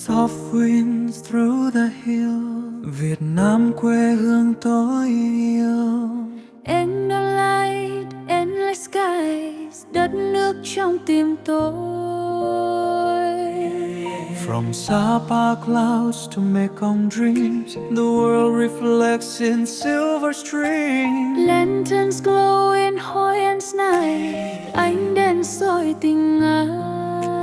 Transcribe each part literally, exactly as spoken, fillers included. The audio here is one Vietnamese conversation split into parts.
Soft winds through the hills, Việt Nam quê hương tôi yêu. Endlight, endless skies, đất nước trong tim tôi. From Sapa clouds to Mekong dreams, the world reflects in silver streams. Lanterns glow in Hoi-An's night, ánh đèn soi tình ai.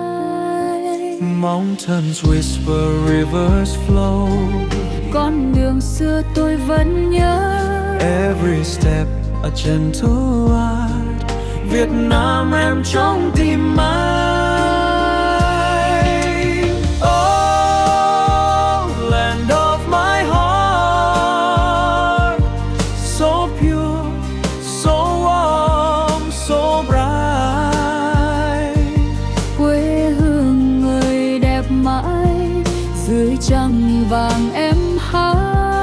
Mountains whisper, rivers flow. Con đường xưa tôi vẫn nhớ. Every step a gentle art. Việt Nam em trong tim anh. Oh, land of my heart, so pure, so warm, so bright. Quê hương người đẹp mãi, dưới trăng vàng em hát.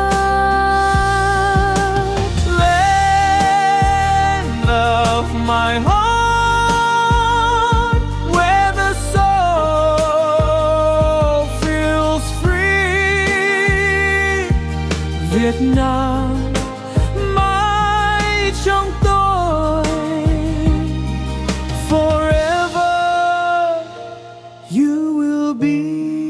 My heart, where the soul feels free. Việt Nam mãi trong tôi. Forever you will be.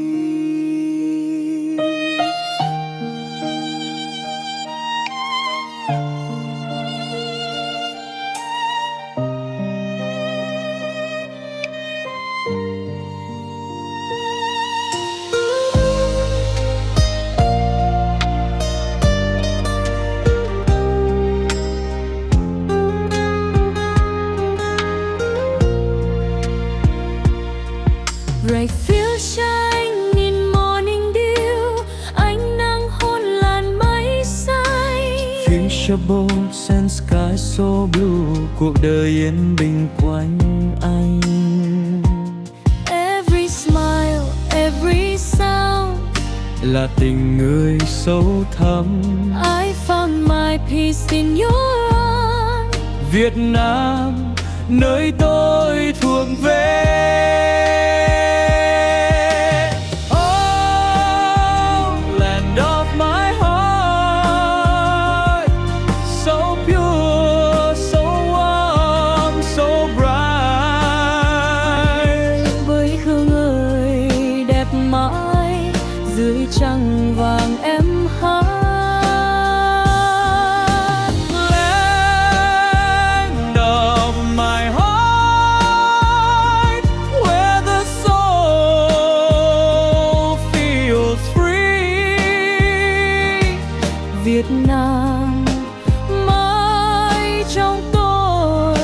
Bright fields shine in morning dew, ánh nắng hôn làn mây xanh. Future boats and sky so blue, cuộc đời yên bình quanh anh. Every smile, every sound là tình người sâu thẳm. I found my peace in your arms. Việt Nam nơi tôi thuộc về. Dưới trăng vàng em hát. Land of my heart, where the soul feels free. Việt Nam mãi trong tôi.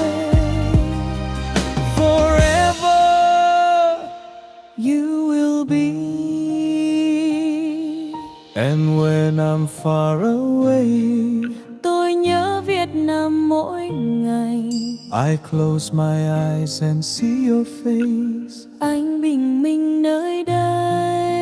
Forever you will be. And when I'm far away, tôi nhớ Việt Nam mỗi ngày. I close my eyes and see your face. Anh bình minh nơi đây.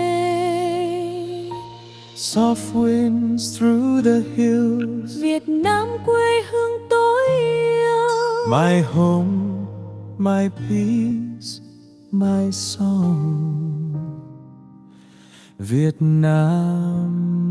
Soft winds through the hills, Việt Nam quê hương tôi yêu. my home, my peace, my song. Việt Nam